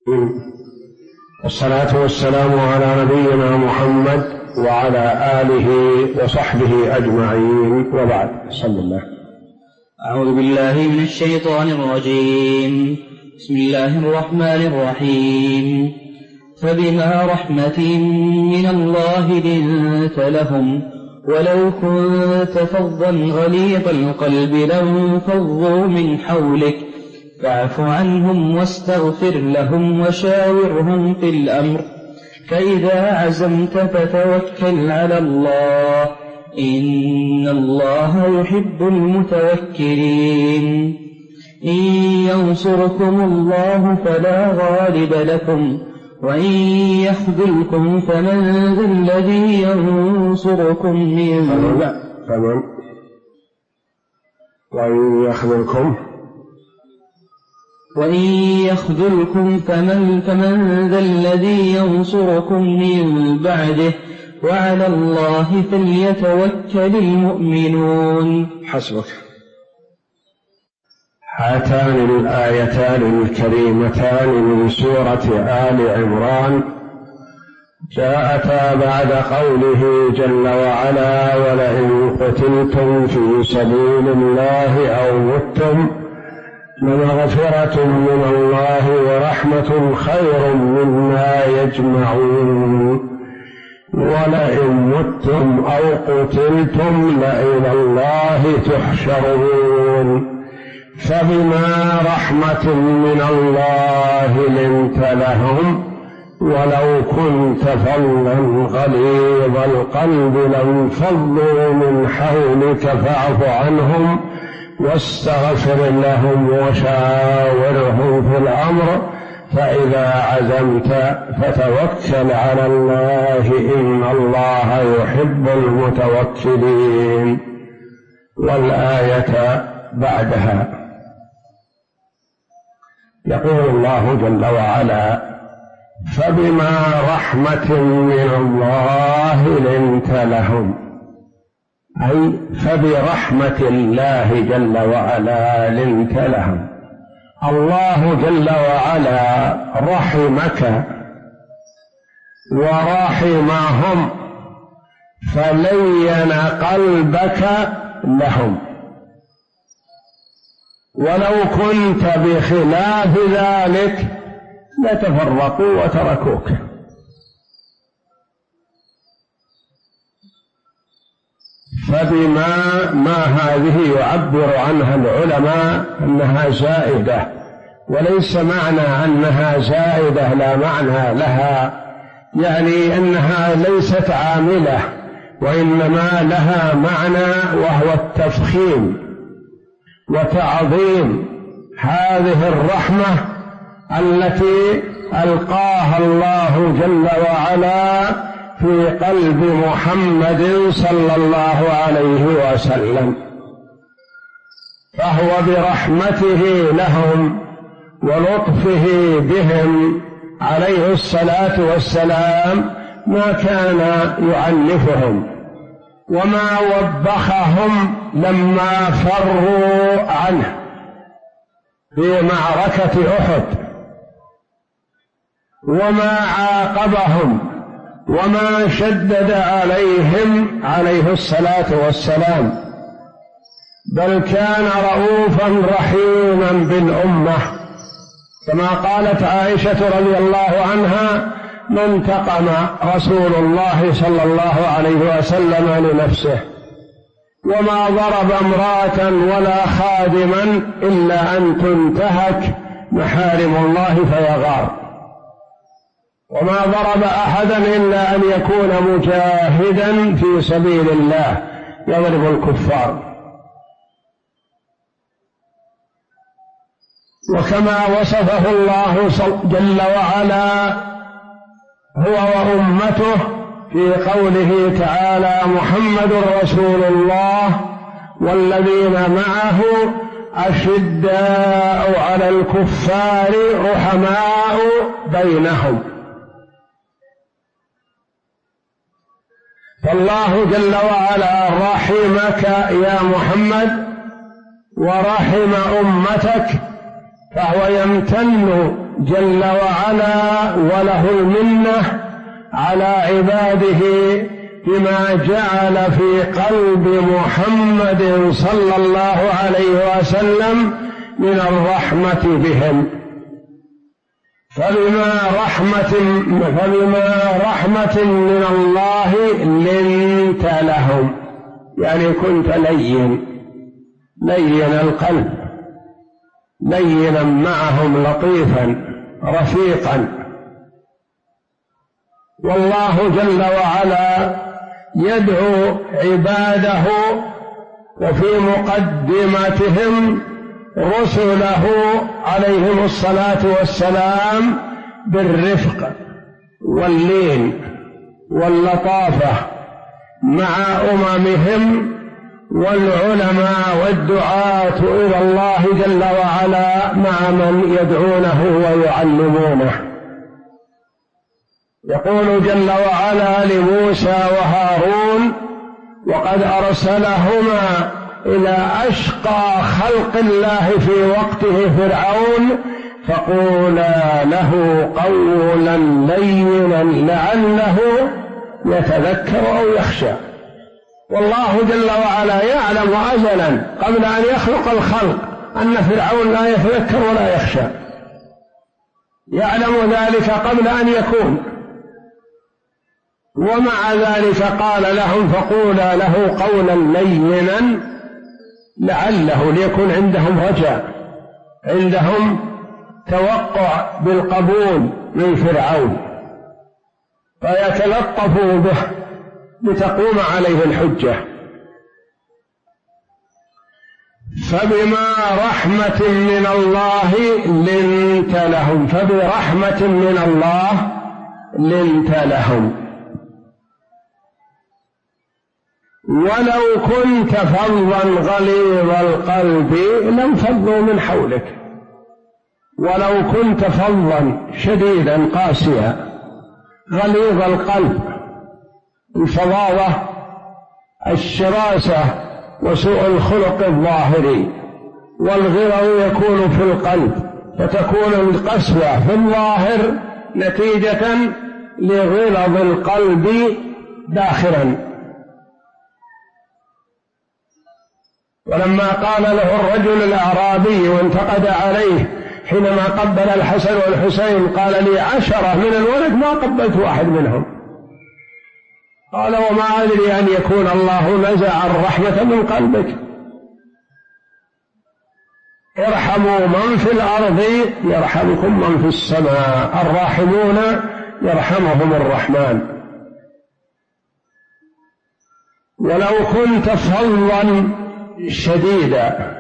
والصلاة والسلام على نبينا محمد وعلى آله وصحبه أجمعين، وبعد. صلى الله. أعوذ بالله من الشيطان الرجيم. بسم الله الرحمن الرحيم. فبما رحمة من الله لنت لهم ولو كنت فظا غليظ القلب لانفضوا من حولك فاعف عنهم واستغفر لهم وشاورهم في الأمر فإذا عزمت فتوكل على الله إن الله يحب المتوكلين. إن ينصركم الله فلا غالب لكم وإن يخذلكم فمن ذا الذي ينصركم من وإن يخذلكم فمن ذا الذي ينصركم من بعده وعلى الله فليتوكل المؤمنون. حسبك. هاتان الآيتان الكريمتان من سورة آل عمران جاءتا بعد قوله جل وعلا: ولئن قتلتم في سبيل الله أو متم لمغفرة من الله ورحمة خير مما يجمعون. ولئن متم أو قتلتم لإلى الله تحشرون. فبما رحمة من الله لنت لهم ولو كنت فظا غليظ القلب لانفضوا من حولك فاعف عنهم واستغفر لهم وشاورهم في الأمر فإذا عزمت فتوكل على الله إن الله يحب المتوكلين. والآية بعدها يقول الله جل وعلا: فبما رحمة من الله لنت لهم، أي فبرحمة الله جل وعلا لنت لهم. الله جل وعلا رحمك ورحمهم فلين قلبك لهم، ولو كنت بخلاف ذلك لتفرقوا وتركوك. فبما ما هذه يعبر عنها العلماء أنها زائدة، وليس معنى أنها زائدة لا معنى لها، يعني أنها ليست عاملة، وإنما لها معنى وهو التفخيم وتعظيم هذه الرحمة التي ألقاها الله جل وعلا في قلب محمد صلى الله عليه وسلم، فهو برحمته لهم ولطفه بهم عليه الصلاة والسلام ما كان يعنفهم وما وبخهم لما فروا عنه في معركة أحد، وما عاقبهم وما شدد عليهم عليه الصلاة والسلام، بل كان رؤوفا رحيما بالأمة، كما قالت عائشة رضي الله عنها: ما انتقم رسول الله صلى الله عليه وسلم لنفسه وما ضرب امرأة ولا خادما إلا أن تنتهك محارم الله فيغار، وما ضرب أحدا إلا أن يكون مجاهدا في سبيل الله يضرب الكفار. وكما وصفه الله جل وعلا هو وأمته في قوله تعالى: محمد رسول الله والذين معه أشداء على الكفار رحماء بينهم. فالله جل وعلا رحمك يا محمد ورحم أمتك، فهو يمتن جل وعلا وله المنة على عباده بما جعل في قلب محمد صلى الله عليه وسلم من الرحمة بهم. فبما رحمة من الله لنت لهم، يعني كنت لين القلب، لينا معهم، لطيفا رفيقا. والله جل وعلا يدعو عباده وفي مقدمتهم رسله عليهم الصلاة والسلام بالرفق واللين واللطافة مع أممهم والعلماء والدعاة إلى الله جل وعلا مع من يدعونه ويعلمونه. يقول جل وعلا لموسى وهارون: وقد أرسلهما إلى أشقى خلق الله في وقته فرعون فقولا له قولا لينا لعله يتذكر أو يخشى. والله جل وعلا يعلم أزلا قبل أن يخلق الخلق أن فرعون لا يتذكر ولا يخشى، يعلم ذلك قبل أن يكون، ومع ذلك قال لهم فقولا له قولا لينا لعله، ليكون عندهم رجاء، عندهم توقع بالقبول من فرعون، فيتلطفوا به لتقوم عليه الحجة. فبما رحمة من الله لنت لهم، فبرحمة من الله لنت لهم. ولو كنت فظا غليظ القلب لانفضوا من حولك. ولو كنت فظا شديدا قاسيا غليظ القلب، الفظاظة الشراسة وسوء الخلق الظاهري، والغلظ يكون في القلب، فتكون القسوة في الظاهر نتيجة لغلظ القلب داخلا. ولما قال له الرجل الأعرابي وانتقد عليه حينما قبل الحسن والحسين قال: لي 10 من الولد ما قبلت واحد منهم. قال: وما أدري أن يكون الله نزع الرحمة من قلبك. ارحموا من في الأرض يرحمكم من في السماء، الراحمون يرحمهم الرحمن. ولو كنت فظا شديدا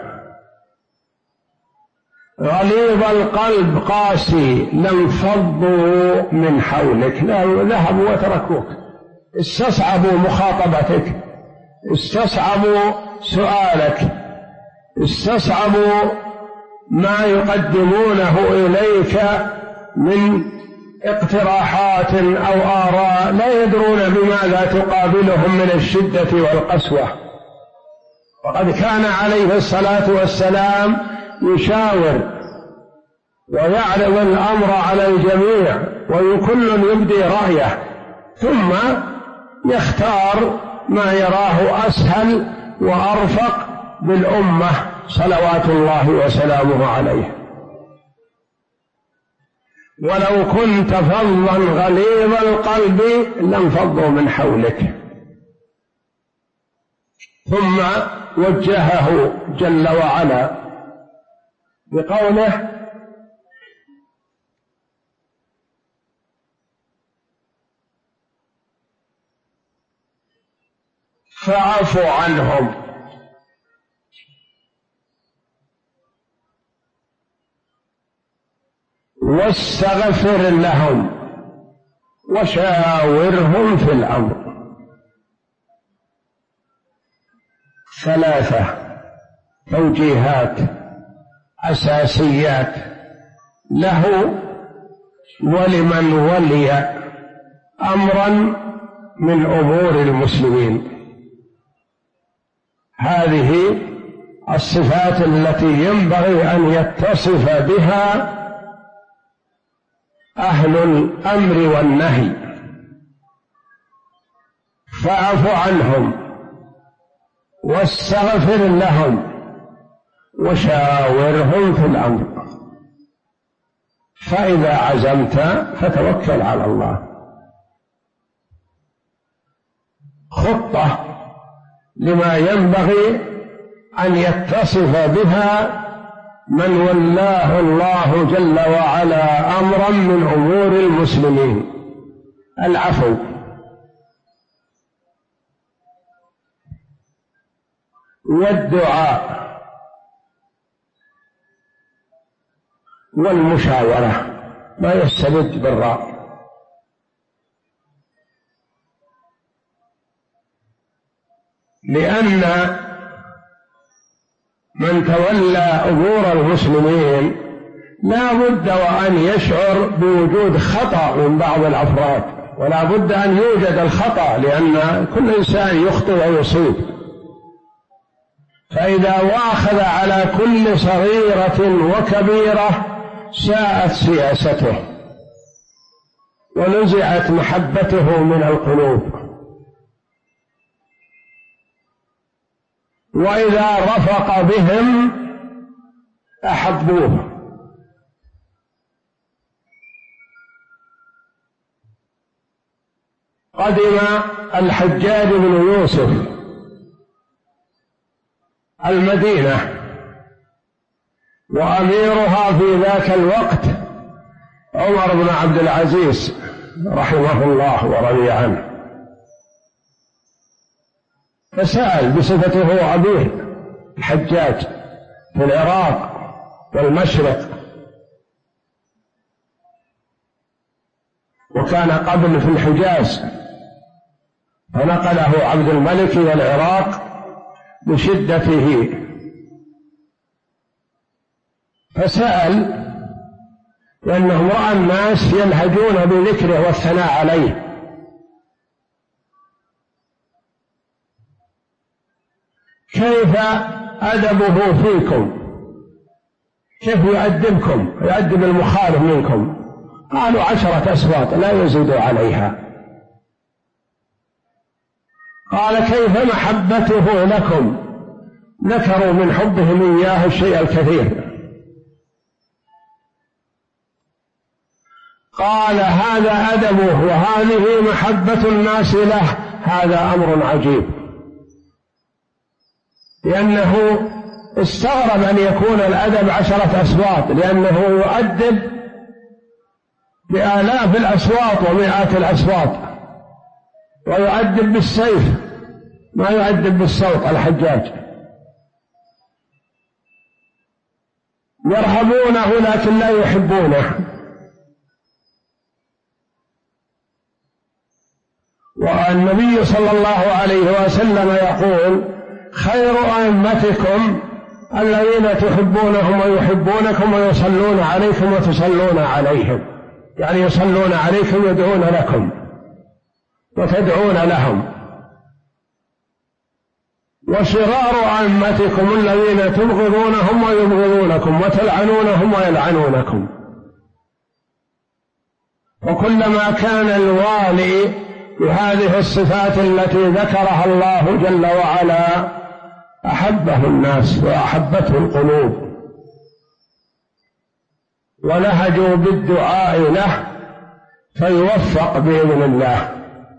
غليظ القلب قاسي لانفضوا من حولك، ذهبوا وتركوك، استصعبوا مخاطبتك، استصعبوا سؤالك، استصعبوا ما يقدمونه إليك من اقتراحات أو آراء لا يدرون بماذا تقابلهم من الشدة والقسوة. وقد كان عليه الصلاة والسلام يشاور ويعرض الأمر على الجميع وكل يبدي رأيه ثم يختار ما يراه أسهل وأرفق بالأمة صلوات الله وسلامه عليه. ولو كنت فظا غليظ القلب لانفضوا من حولك. ثم وجهه جل وعلا بقوله: فاعف عنهم واستغفر لهم وشاورهم في الأمر. 3 توجيهات أساسيات له ولمن ولي أمرا من أمور المسلمين. هذه الصفات التي ينبغي أن يتصف بها أهل الأمر والنهي فاعف عنهم واستغفر لهم وشاورهم في الأمر، فإذا عزمت فتوكل على الله. خطة لما ينبغي أن يتصف بها من ولاه الله جل وعلا أمرا من أمور المسلمين: العفو والدعاء والمشاورة، ما يستبد بالرأي. لأن من تولى أمور المسلمين لا بد وأن يشعر بوجود خطأ من بعض الأفراد، ولا بد أن يوجد الخطأ، لأن كل إنسان يخطئ ويصيب. فإذا واخذ على كل صغيرة وكبيرة ساءت سياسته ونزعت محبته من القلوب. وإذا رفق بهم أحبوه. قدم الحجاج بن يوسف المدينة، وأميرها في ذاك الوقت عمر بن عبد العزيز رحمه الله ورضي عنه، فسأل بصفته أمير الحجاج في العراق والمشرق، وكان قبل في الحجاز، فنقله عبد الملك إلى العراق بشدته، فسأل لأنه رأى الناس يلهجون بذكره والثناء عليه، كيف أدبه فيكم؟ كيف يؤدبكم؟ يؤدب المخالف منكم؟ قالوا 10 أصوات لا يزيد عليها. قال كيف محبته لكم؟ ذكروا من حبهم إياه الشيء الكثير. قال هذا أدبه وهذه محبة الناس له، هذا أمر عجيب، لأنه استغرب أن يكون الأدب 10 أصوات، لأنه يؤدب بآلاف الأصوات ومئات الأصوات، ويؤدب بالسيف ما يؤدب بالصوت. الحجاج يرهبونه لكن لا يحبونه. والنبي صلى الله عليه وسلم يقول خير أئمتكم الذين تحبونهم ويحبونكم ويصلون عليكم وتصلون عليهم، يعني يصلون عليكم يدعون لكم وتدعون لهم. وشرار أئمتكم الذين تبغضونهم ويبغضونكم وتلعنونهم ويلعنونكم. وكلما كان الوالي بهذه الصفات التي ذكرها الله جل وعلا أحبه الناس وأحبته القلوب، ولهجوا بالدعاء له فيوفق بإذن الله.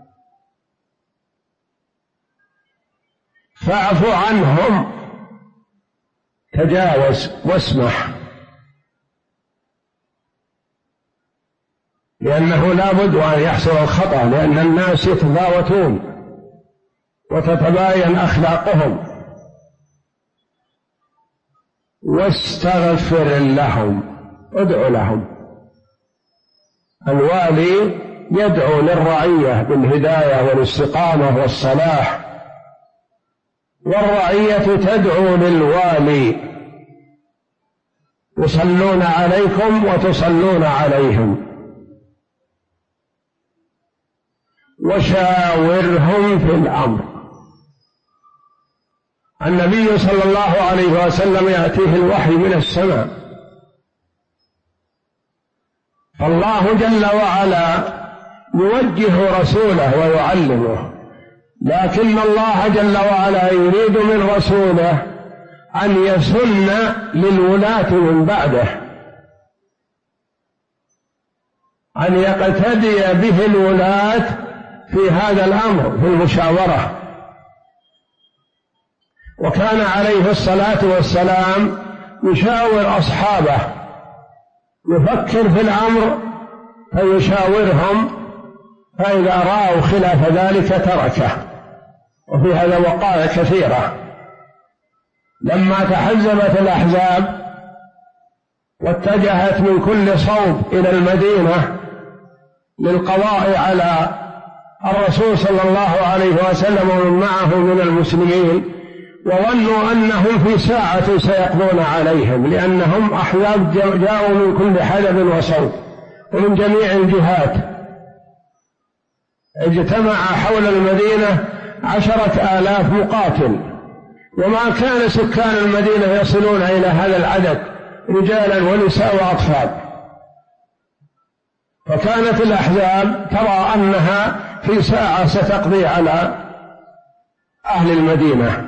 فاعف عنهم، تجاوز واسمح، لأنه لا بد أن يحصل الخطأ، لأن الناس يتفاوتون وتتباين أخلاقهم. واستغفر لهم، ادعو لهم. الوالي يدعو للرعية بالهداية والاستقامة والصلاح، والرعية تدعو للوالي، يصلون عليكم وتصلون عليهم. وشاورهم في الأمر. النبي صلى الله عليه وسلم يأتيه الوحي من السماء، فالله جل وعلا يوجه رسوله ويعلمه، لكن الله جل وعلا يريد من رسوله أن يسن للولاة من بعده، أن يقتدي به الولاة في هذا الأمر في المشاورة. وكان عليه الصلاة والسلام يشاور أصحابه، يفكر في الأمر فيشاورهم، فإذا رأوا خلاف ذلك تركه. وفي هذا وقائع كثيرة. لما تحزبت الأحزاب واتجهت من كل صوب إلى المدينة للقضاء على الرسول صلى الله عليه وسلم ومن معه من المسلمين، وظنوا أنهم في ساعة سيقضون عليهم، لأنهم أحزاب جاءوا من كل حدب وصوب ومن جميع الجهات. اجتمع حول المدينة 10,000 مقاتل، وما كان سكان المدينة يصلون إلى هذا العدد، رجالا ونساء وأطفال. فكانت الأحزاب ترى أنها في ساعة ستقضي على أهل المدينة،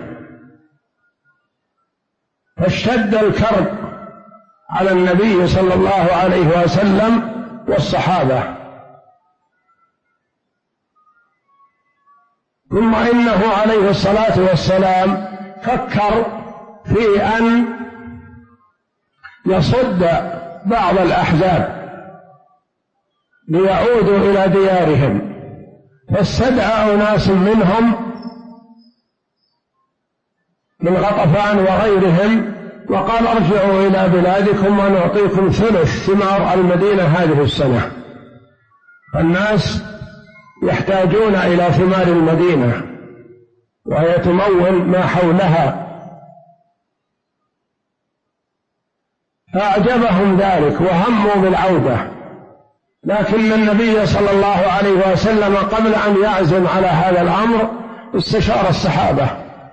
فاشتد الكرب على النبي صلى الله عليه وسلم والصحابة. ثم إنه عليه الصلاة والسلام فكر في أن يصد بعض الأحزاب ليعودوا إلى ديارهم، فاستدعى أناس منهم من غطفان وغيرهم وقال ارجعوا إلى بلادكم ونعطيكم ثلث ثمار المدينة هذه السنة. الناس يحتاجون إلى ثمار المدينة وهي تمول ما حولها، فأعجبهم ذلك وهموا بالعودة. لكن النبي صلى الله عليه وسلم قبل أن يعزم على هذا الأمر استشار الصحابة،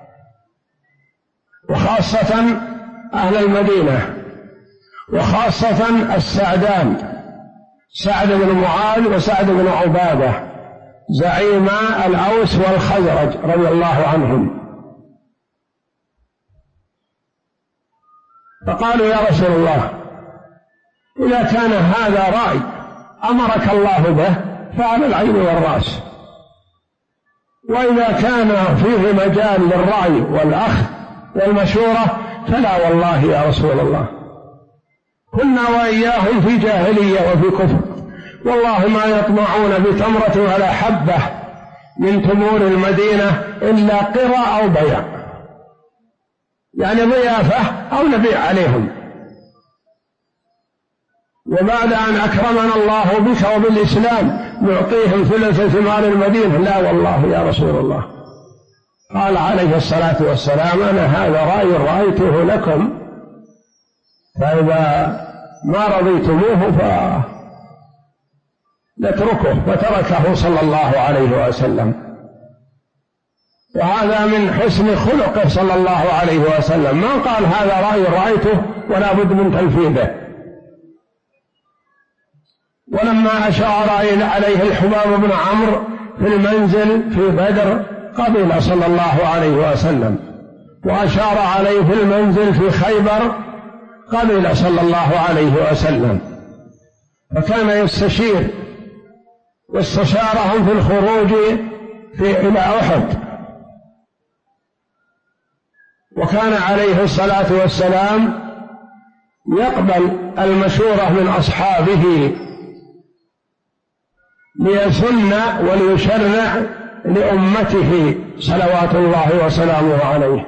وخاصة أهل المدينة، وخاصة السعدان، سعد بن معاذ وسعد بن عبادة زعيما الأوس والخزرج رضي الله عنهم. فقالوا يا رسول الله، إذا كان هذا رأي أمرك الله به فعلى العين والرأس، وإذا كان فيه مجال للرأي والأخذ والمشورة فلا والله يا رسول الله، كنا وإياهم في جاهلية وفي كفر، والله ما يطمعون بتمرة ولا حبة من تمور المدينة إلا قرى أو بيع، يعني ضيافة أو نبيع عليهم. وبعد أن أكرمنا الله بك وبالإسلام نعطيهم ثلث ثمار المدينة؟ لا والله يا رسول الله. قال عليه الصلاة والسلام أنا هذا رأي رأيته لكم، فإذا ما رضيتموه فنتركه، فتركه صلى الله عليه وسلم. وهذا من حسن خلقه صلى الله عليه وسلم، ما قال هذا رأي رأيته ولا بد من تنفيذه. ولما أشار عليه الحباب بن عمرو في المنزل في بدر قبل صلى الله عليه وسلم، وأشار عليه في المنزل في خيبر قبل صلى الله عليه وسلم. فكان يستشير، واستشارهم في الخروج إلى أحد. وكان عليه الصلاة والسلام يقبل المشورة من أصحابه ليسن وليشرع لأمته صلوات الله وسلامه عليه.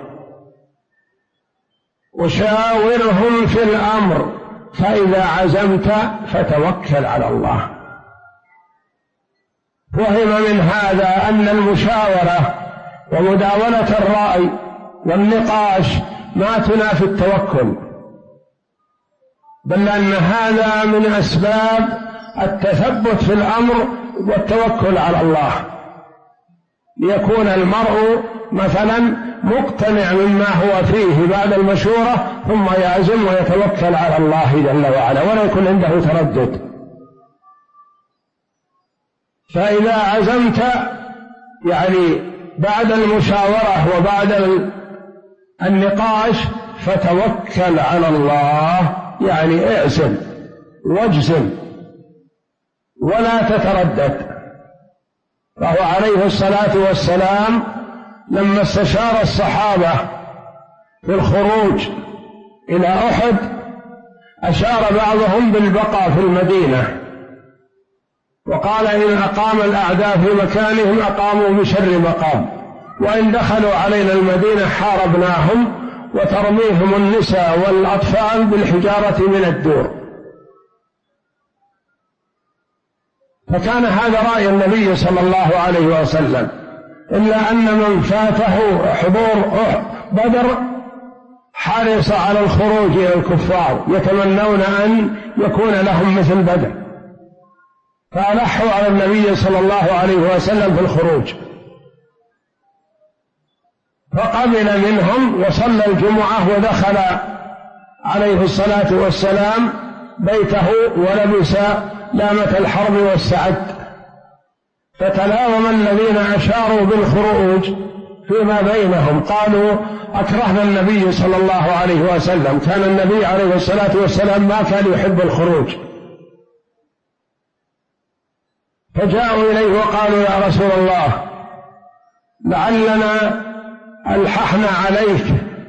وشاورهم في الأمر فإذا عزمت فتوكل على الله. فهم من هذا أن المشاورة ومداولة الرأي والنقاش ما تنافي التوكل، بل أن هذا من أسباب التثبت في الأمر والتوكل على الله، ليكون المرء مثلا مقتنع مما هو فيه بعد المشورة ثم يعزم ويتوكل على الله جل وعلا، ولا يكون عنده تردد. فإذا عزمت يعني بعد المشاورة وبعد النقاش فتوكل على الله، يعني اعزم واجزم ولا تتردد. فهو عليه الصلاة والسلام لما استشار الصحابة في الخروج إلى أحد أشار بعضهم بالبقاء في المدينة، وقال إن أقام الأعداء في مكانهم أقاموا بشر مقام، وإن دخلوا علينا المدينة حاربناهم وترميهم النساء والأطفال بالحجارة من الدور. فكان هذا رأي النبي صلى الله عليه وسلم، إلا أن من فاته حضور بدر حرص على الخروج إلى الكفار، يتمنون أن يكون لهم مثل بدر، فألحوا على النبي صلى الله عليه وسلم في الخروج، فقبل منهم وصلى الجمعة ودخل عليه الصلاة والسلام بيته ولبس لامة الحرب واستعد. فتلاوم الذين أشاروا بالخروج فيما بينهم، قالوا أكرهنا النبي صلى الله عليه وسلم، كان النبي عليه الصلاة والسلام ما كان يحب الخروج. فجاءوا إليه وقالوا يا رسول الله لعلنا ألححنا عليك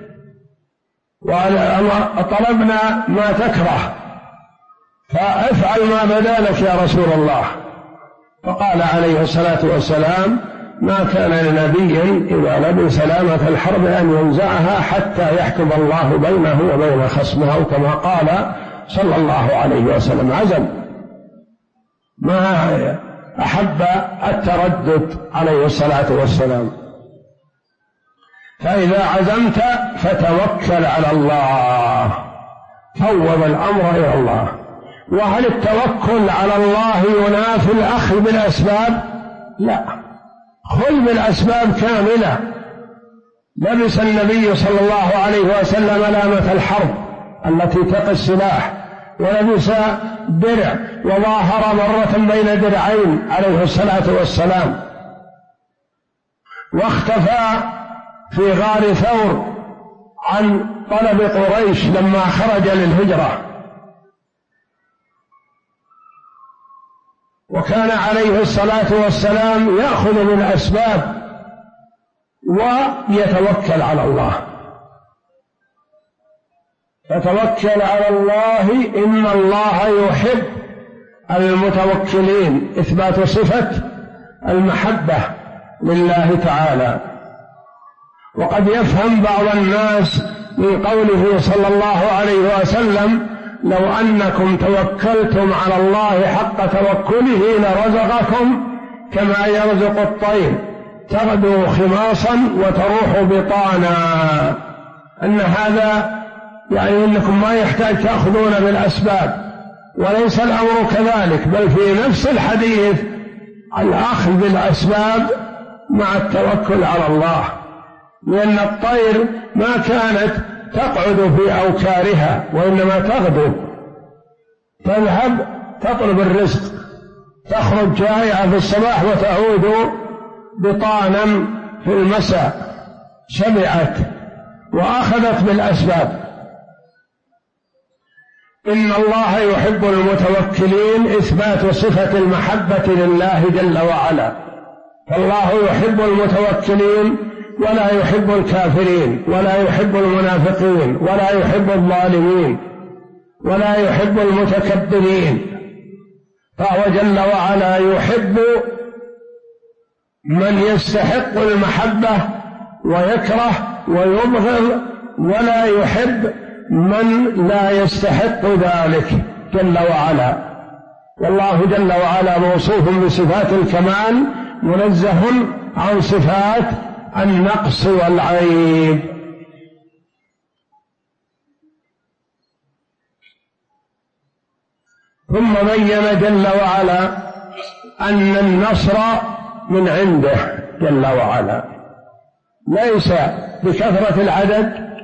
وطلبنا ما تكره، فافعل ما بدا لك يا رسول الله. فقال عليه الصلاة والسلام ما كان لنبي إذا لبس لامة الحرب أن ينزعها حتى يحكم الله بينه وبين خصمه، أو كما قال صلى الله عليه وسلم. عزم، ما أحب التردد عليه الصلاة والسلام. فإذا عزمت فتوكل على الله، فوض الأمر إلى الله. وهل التوكل على الله ينافي الأخذ بالأسباب؟ لا، خذ بالأسباب كاملة. لبس النبي صلى الله عليه وسلم لامة الحرب التي تقي السلاح، ولبس درع وظاهر مرة بين درعين عليه الصلاة والسلام، واختفى في غار ثور عن طلب قريش لما خرج للهجرة، وكان عليه الصلاة والسلام يأخذ بالأسباب ويتوكل على الله. فتوكل على الله إن الله يحب المتوكلين، إثبات صفة المحبة لله تعالى. وقد يفهم بعض الناس من قوله صلى الله عليه وسلم لو أنكم توكلتم على الله حق توكله لرزقكم كما يرزق الطير تغدو خماصا وتروح بطانا، أن هذا يعني أنكم ما يحتاج تأخذون بالأسباب، وليس الأمر كذلك، بل في نفس الحديث الأخذ بالأسباب مع التوكل على الله، لأن الطير ما كانت تقعد في أوكارها وإنما تغدو، تذهب تطلب الرزق، تخرج جائعة في الصباح وتعود بطانا في المساء، شبعت وأخذت بالأسباب. إن الله يحب المتوكلين، إثبات صفة المحبة لله جل وعلا. فالله يحب المتوكلين ولا يحب الكافرين، ولا يحب المنافقين، ولا يحب الظالمين، ولا يحب المتكبرين. فهو جل وعلا يحب من يستحق المحبة ويكره ويبغض، ولا يحب من لا يستحق ذلك جل وعلا. والله جل وعلا موصوف بصفات الكمال، منزه عن صفات النقص والعيب. ثم بين جل وعلا أن النصر من عنده جل وعلا، ليس بكثرة العدد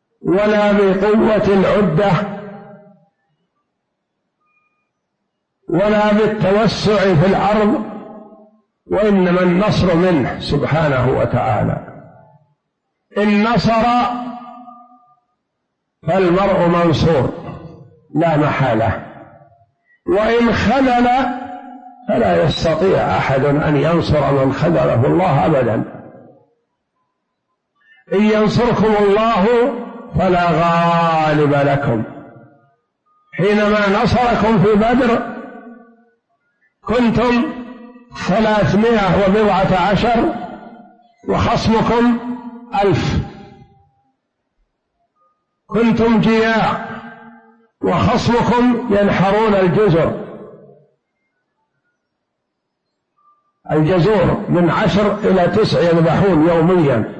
ولا بقوة العدة ولا بالتوسع في الأرض، وإنما النصر منه سبحانه وتعالى. إن نصر فالمرء منصور لا محالة، وإن خذل فلا يستطيع أحد أن ينصر من خذله الله أبدا. إن ينصركم الله فلا غالب لكم. حينما نصركم في بدر كنتم 319 وخصمكم 1000، كنتم جياع وخصمكم ينحرون الجزور من 10 إلى 9 يذبحون يوميا.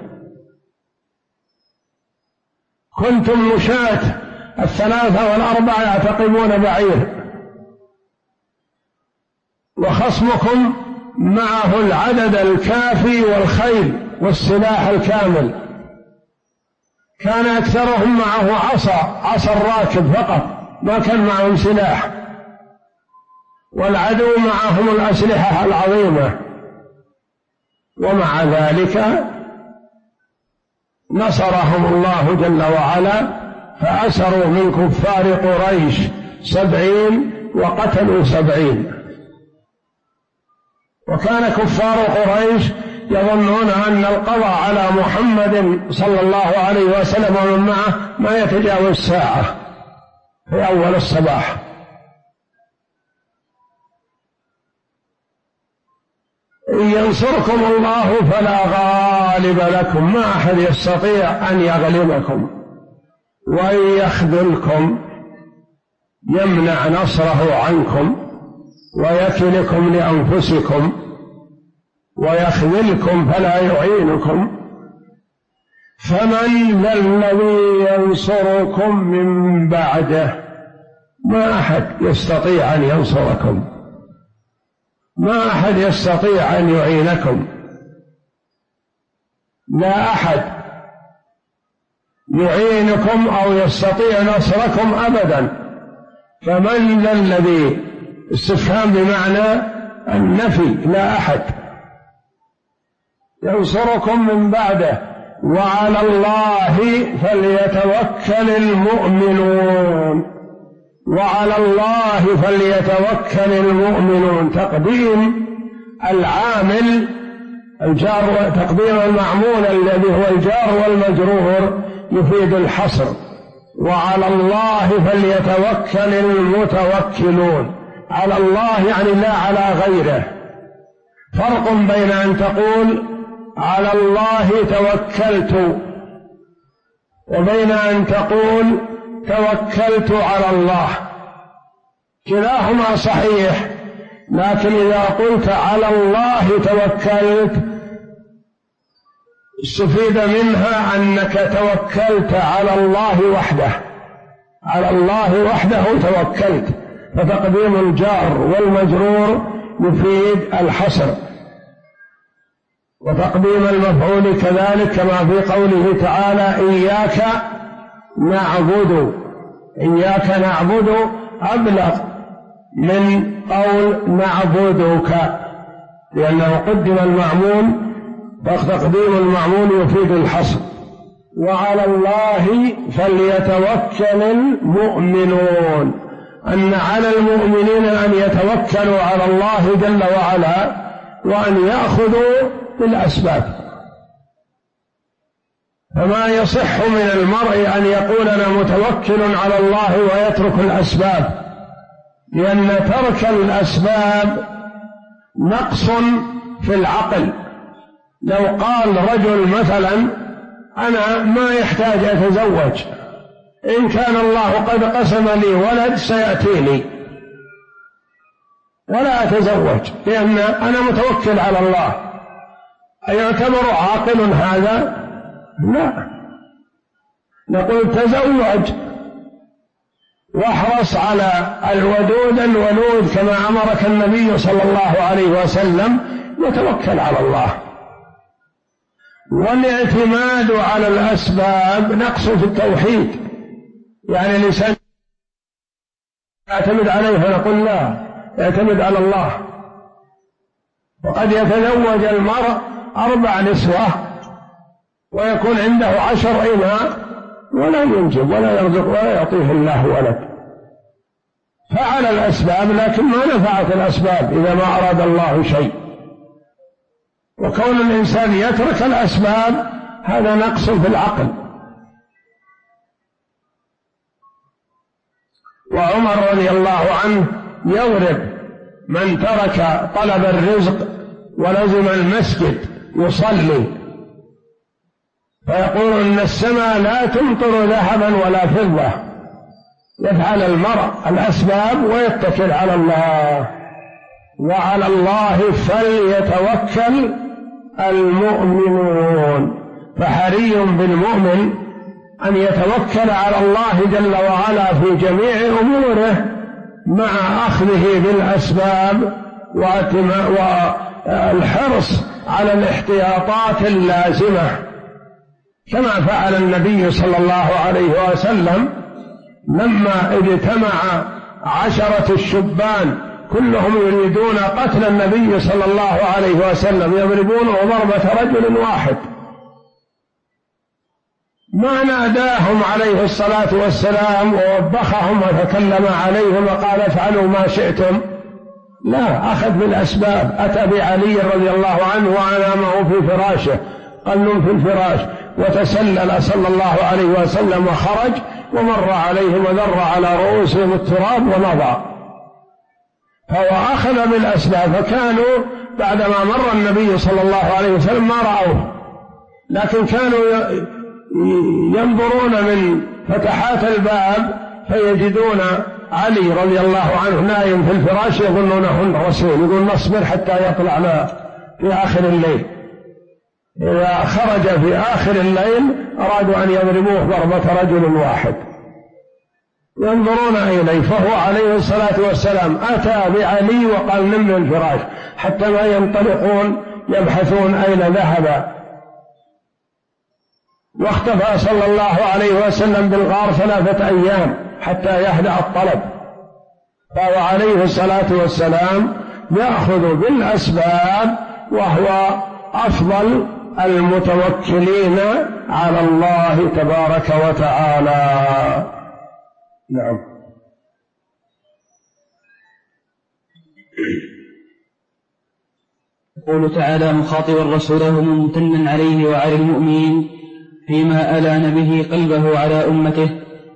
كنتم مشاة 3 و4 يعتقبون بعير، وخصمكم معه العدد الكافي والخيل والسلاح الكامل. كان أكثرهم معه عصا الراكب فقط، ما كان معهم سلاح، والعدو معهم الأسلحة العظيمة. ومع ذلك نصرهم الله جل وعلا، فأسروا من كفار قريش 70 وقتلوا 70. وكان كفار قريش يظنون أن القضاء على محمد صلى الله عليه وسلم ومن معه ما يتجاوز ساعة في أول الصباح. إن ينصركم الله فلا غالب لكم، ما أحد يستطيع أن يغلبكم. وإن يخذلكم يمنع نصره عنكم ويكلكم لأنفسكم، ويخذلكم فلا يعينكم. فمن ذا الذي ينصركم من بعده؟ ما أحد يستطيع أن ينصركم، ما أحد يستطيع أن يعينكم، لا أحد يعينكم أو يستطيع نصركم أبدا. فمن ذا الذي، استفهام بمعنى النفي، لا أحد ينصركم من بعده. وعلى الله فليتوكل المؤمنون، وعلى الله فليتوكل المؤمنون. تقديم العامل الجار، تقديم المعمول الذي هو الجار والمجرور يفيد الحصر. وعلى الله فليتوكل المتوكلون. على الله يعني لا على غيره. فرق بين أن تقول على الله توكلت وبين أن تقول توكلت على الله، كلاهما صحيح، لكن إذا قلت على الله توكلت استفيد منها أنك توكلت على الله وحده، على الله وحده توكلت، فتقديم الجار والمجرور يفيد الحصر، وتقديم المفعول كذلك كما في قوله تعالى إياك نعبد. إياك نعبد أبلغ من قول نعبدك، لأنه قدم المعمول، فتقديم المعمول يفيد الحصر. وعلى الله فليتوكل المؤمنون، أن على المؤمنين أن يتوكلوا على الله جل وعلا وأن يأخذوا بالأسباب. فما يصح من المرء أن يقول أنا متوكل على الله ويترك الأسباب، لأن ترك الأسباب نقص في العقل. لو قال رجل مثلا أنا ما يحتاج أتزوج، إن كان الله قد قسم لي ولد سيأتيني ولا أتزوج لأن أنا متوكل على الله، أيعتبر عاقل هذا؟ لا، نقول تزوج واحرص على الولود كما أمرك النبي صلى الله عليه وسلم، وتوكل على الله. والاعتماد على الأسباب نقص في التوحيد، يعني الإنسان يعتمد عليه فنقول لا، يعتمد على الله. وقد يتزوج المرء 4 نسوة ويكون عنده 10 إناء ولا ينجب ولا يرزق ولا يعطيه الله ولد. فعل الأسباب لكن ما نفعت الأسباب إذا ما أراد الله شيء. وكون الإنسان يترك الأسباب هذا نقص في العقل. وعمر رضي الله عنه يضرب من ترك طلب الرزق ولزم المسجد يصلي، فيقول إن السماء لا تمطر ذهبا ولا فضة. يفعل المرء الأسباب ويتكل على الله، وعلى الله فليتوكل المؤمنون. فحري بالمؤمن أن يتوكل على الله جل وعلا في جميع أموره مع أخذه بالأسباب والحرص على الاحتياطات اللازمة، كما فعل النبي صلى الله عليه وسلم لما اجتمع 10 الشبان كلهم يريدون قتل النبي صلى الله عليه وسلم يضربونه ضربة رجل واحد، ما ناداهم عليه الصلاة والسلام ووبخهم وتكلم عليهم وقال افعلوا ما شئتم، لا، أخذ بالأسباب. أتى بعلي رضي الله عنه وأنامه في فراشه، قال نم في الفراش، وتسلل صلى الله عليه وسلم وخرج ومر عليهم وذر على رؤوسهم التراب ومضى. فهو أخذ بالأسباب، فكانوا بعدما مر النبي صلى الله عليه وسلم ما رأوه، لكن كانوا ينظرون من فتحات الباب فيجدون علي رضي الله عنه نايم في الفراش يظنونه الرسول، يقول نصبر حتى يطلعنا في آخر الليل. إذا خرج في آخر الليل أرادوا أن يضربوه ضربة رجل واحد، ينظرون إليه، فهو عليه الصلاة والسلام أتى بعلي وقال نم من الفراش حتى ما ينطلقون يبحثون أين ذهب. واختفى صلى الله عليه وسلم بالغار 3 أيام حتى يهدأ الطلب. فهو عليه الصلاة والسلام يأخذ بالأسباب، وهو أفضل المتوكلين على الله تبارك وتعالى. نعم. يقول تعالى مخاطبا رسوله ممتنا عليه وعلى المؤمنين فيما ألان به قلبه على أمته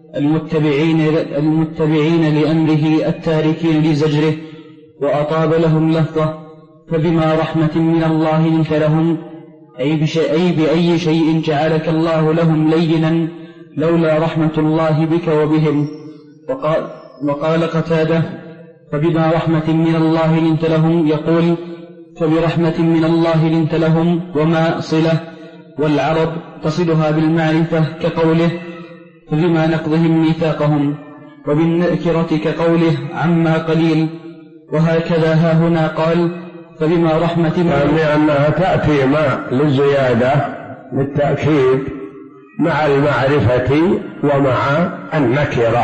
المتبعين لأمره التاركين لزجره، وأطاب لهم لفظه فبما رحمة من الله لنت لهم، أي بأي شيء جعلك الله لهم لينا لولا رحمة الله بك وبهم. وقال قتادة فبما رحمة من الله لنت لهم، يقول فبرحمة من الله لنت لهم وما صلة، والعرب تصلها بالمعرفة كقوله فبما نقضهم ميثاقهم، وبالنكرة كقوله عما قليل. وهكذا ها هنا قال فبما رحمة من لأنها تأتي مع للزيادة للتأكيد مع المعرفة ومع النكرة.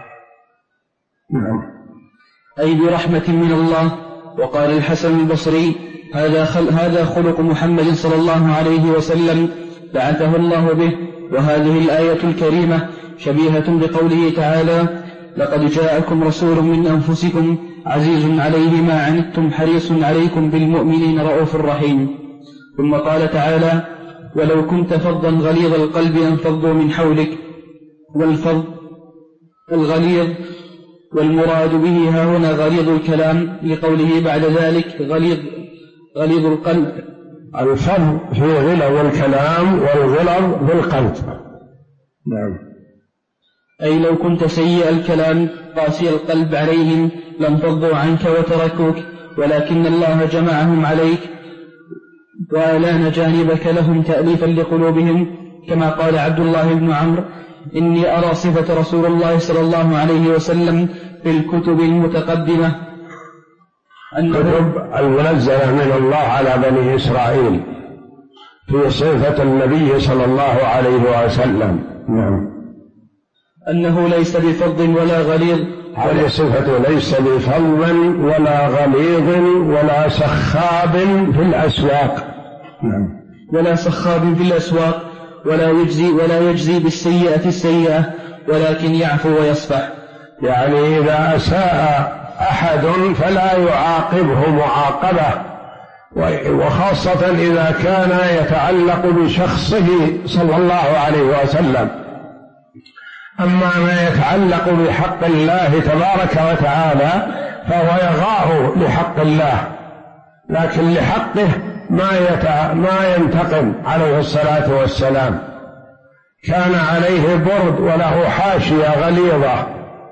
أي برحمة من الله. وقال الحسن البصري هذا خلق محمد صلى الله عليه وسلم بعثه الله به. وهذه الآية الكريمة شبيهة بقوله تعالى لقد جاءكم رسول من أنفسكم عزيز عليه ما عنتم حريص عليكم بالمؤمنين رؤوف رحيم. ثم قال تعالى ولو كنت فظا غليظ القلب انفضوا من حولك. والفظ الغليظ والمراد به ها هنا غليظ الكلام، لقوله بعد ذلك غليظ القلب. الفظ في غلظ الكلام والغلظ بالقلب. نعم. أي لو كنت سيء الكلام قاسي القلب عليهم لانفضوا عنك وتركوك، ولكن الله جمعهم عليك وألان جانبك لهم تأليفا لقلوبهم، كما قال عبد الله بن عمرو إني أرى صفة رسول الله صلى الله عليه وسلم في الكتب المتقدمة الكتب المنزلة من الله على بني إسرائيل في صفة النبي صلى الله عليه وسلم. نعم. أنه ليس بفظ ولا غليظ هذه صفة ليس بفظ ولا غليظ ولا سخاب في الأسواق. ولا سخاب في الأسواق ولا يجزي بالسيئة السيئة ولكن يعفو ويصفح. يعني إذا أساء أحد فلا يعاقبه معاقبة، وخاصة إذا كان يتعلق بشخصه صلى الله عليه وسلم. أما ما يتعلق بحق الله تبارك وتعالى فهو يغار لحق الله، لكن لحقه ما ينتقم عليه الصلاة والسلام. كان عليه برد وله حاشية غليظة،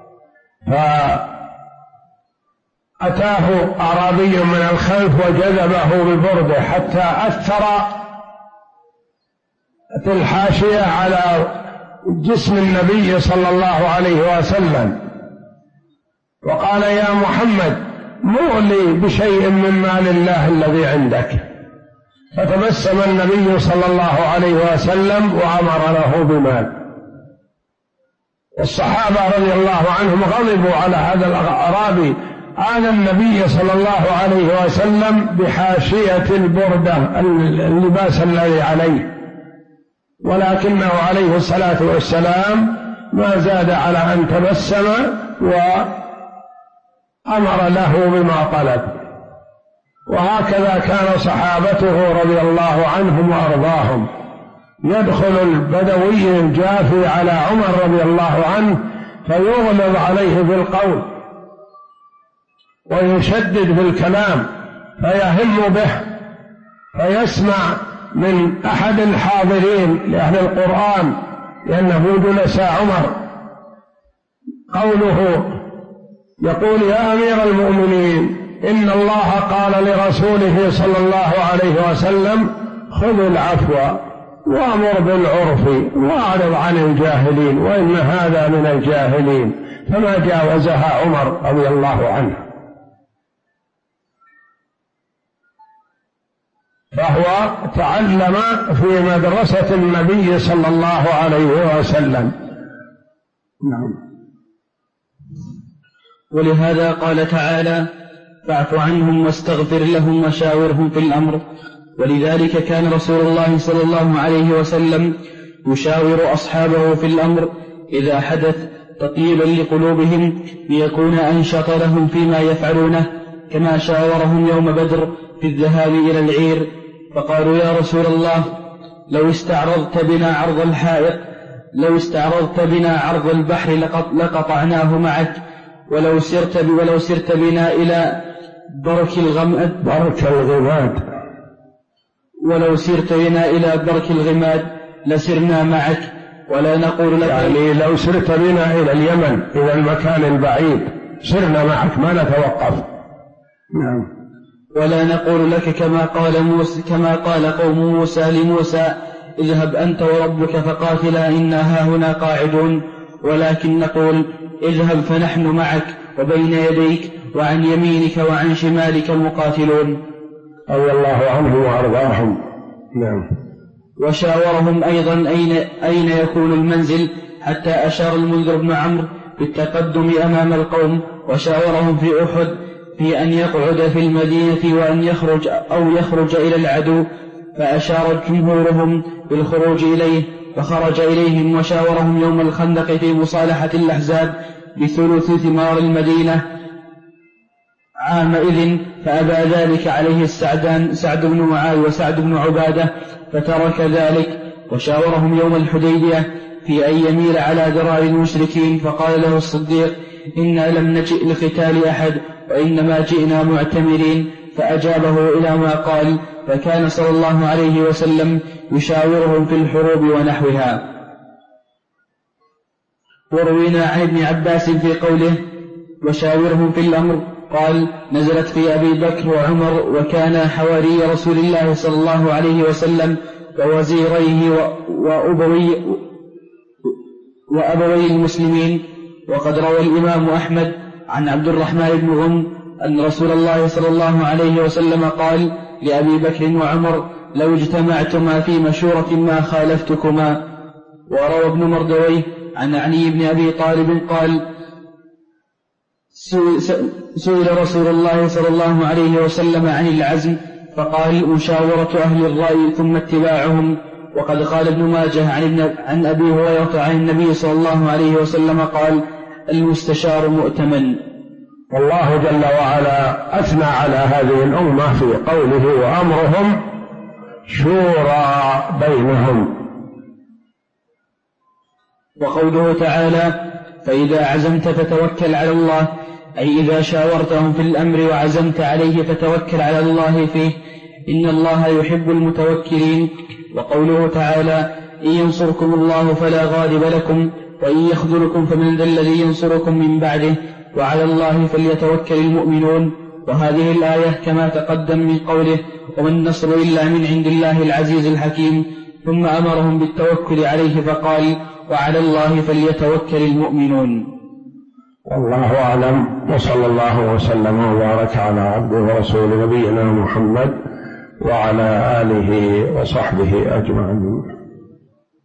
فأتاه أعرابي من الخلف وجذبه ببرده حتى أثر في الحاشية على جسم النبي صلى الله عليه وسلم، وقال: يا محمد مؤلي بشيء من مال الله الذي عندك. فتبسم النبي صلى الله عليه وسلم وأمر له بمال. والصحابة رضي الله عنهم غضبوا على هذا الأعرابي، آذى النبي صلى الله عليه وسلم بحاشية البردة اللباس الذي عليه، ولكنه عليه الصلاة والسلام ما زاد على أن تبسم وأمر له بما طلب. وهكذا كان صحابته رضي الله عنهم وأرضاهم. يدخل البدوي الجافي على عمر رضي الله عنه فيغلظ عليه بالقول ويشدد بالكلام فيهم به، فيسمع من أحد الحاضرين لأهل القرآن لأنه جلس عمر قوله، يقول: يا أمير المؤمنين، إن الله قال لرسوله صلى الله عليه وسلم: خذ العفو وأمر بالعرف وأعرض عن الجاهلين، وإن هذا من الجاهلين. فما جاوزها عمر رضي الله عنه. فهو تعلم في مدرسة النبي صلى الله عليه وسلم. نعم. ولهذا قال تعالى: فاعف عنهم واستغفر لهم وشاورهم في الأمر. ولذلك كان رسول الله صلى الله عليه وسلم يشاور أصحابه في الأمر إذا حدث تطيبا لقلوبهم ليكون أنشط لهم فيما يفعلونه، كما شاورهم يوم بدر في الذهاب إلى العير، فقالوا: يا رسول الله، لو استعرضت بنا عرض البحر لقطعناه معك، ولو سرت بنا إلى برك الغماد لسرنا معك، ولا نقول لك، يعني لو سرت بنا إلى اليمن إلى المكان البعيد سرنا معك ما نتوقف. نعم. ولا نقول لك كما قال قوم موسى لموسى: اذهب أنت وربك فقاتلا إنا هاهنا قاعدون، ولكن نقول: اذهب فنحن معك، وبين يديك وعن يمينك وعن شمالك مقاتلون. رضي الله عنهم وأرضاهم. نعم. وشاورهم أيضا أين يكون المنزل، حتى أشار المنذر بن عمرو بالتقدم أمام القوم، وشاورهم في أحد في أن يقعد في المدينة وأن يخرج إلى العدو، فأشارت جمهورهم بالخروج إليه، فخرج إليهم وشاورهم يوم الخندق في مصالحة الأحزاب بثلث ثمار المدينة عامئذ، فأبى ذلك عليه سعد بن معاذ وسعد بن عبادة، فترك ذلك. وشاورهم يوم الحديبية في أن يميل على ذرار المشركين، فقال له الصديق: إنا لم نجئ لقتال أحد، وإنما جئنا معتمرين، فأجابه إلى ما قال، فكان صلى الله عليه وسلم يشاورهم في الحروب ونحوها. وروينا عن ابن عباس في قوله: وشاورهم في الأمر، قال: نزلت في أبي بكر وعمر، وكان حواري رسول الله صلى الله عليه وسلم ووزيريه وأبوي المسلمين. وقد روى الإمام أحمد عن عبد الرحمن بن غم أن رسول الله صلى الله عليه وسلم قال لأبي بكر وعمر: لو اجتمعتما في مشورة ما خالفتكما. وروى ابن مردويه عن علي بن أبي طالب قال: سئل رسول الله صلى الله عليه وسلم عن العزم فقال مشاورة أهل الرأي ثم اتباعهم. وقد قال ابن ماجه عن أبي هريرة عن النبي صلى الله عليه وسلم قال المستشار مؤتمن. والله جل وعلا أثنى على هذه الأمة في قوله وأمرهم شورى بينهم. وقوله تعالى فإذا عزمت فتوكل على الله، أي إذا شاورتهم في الأمر وعزمت عليه فتوكل على الله فيه، إن الله يحب المتوكلين. وقوله تعالى إن ينصركم الله فلا غالب لكم وإن يخذلكم فمن ذا الذي ينصركم من بعده وعلى الله فليتوكل المؤمنون. وهذه الآية كما تقدم من قوله وما النصر إلا من عند الله العزيز الحكيم، ثم أمرهم بالتوكل عليه فقال وعلى الله فليتوكل المؤمنون. والله أعلم، وصلى الله وسلم وبارك على عبده ورسول نبينا محمد وعلى آله وصحبه أجمعين.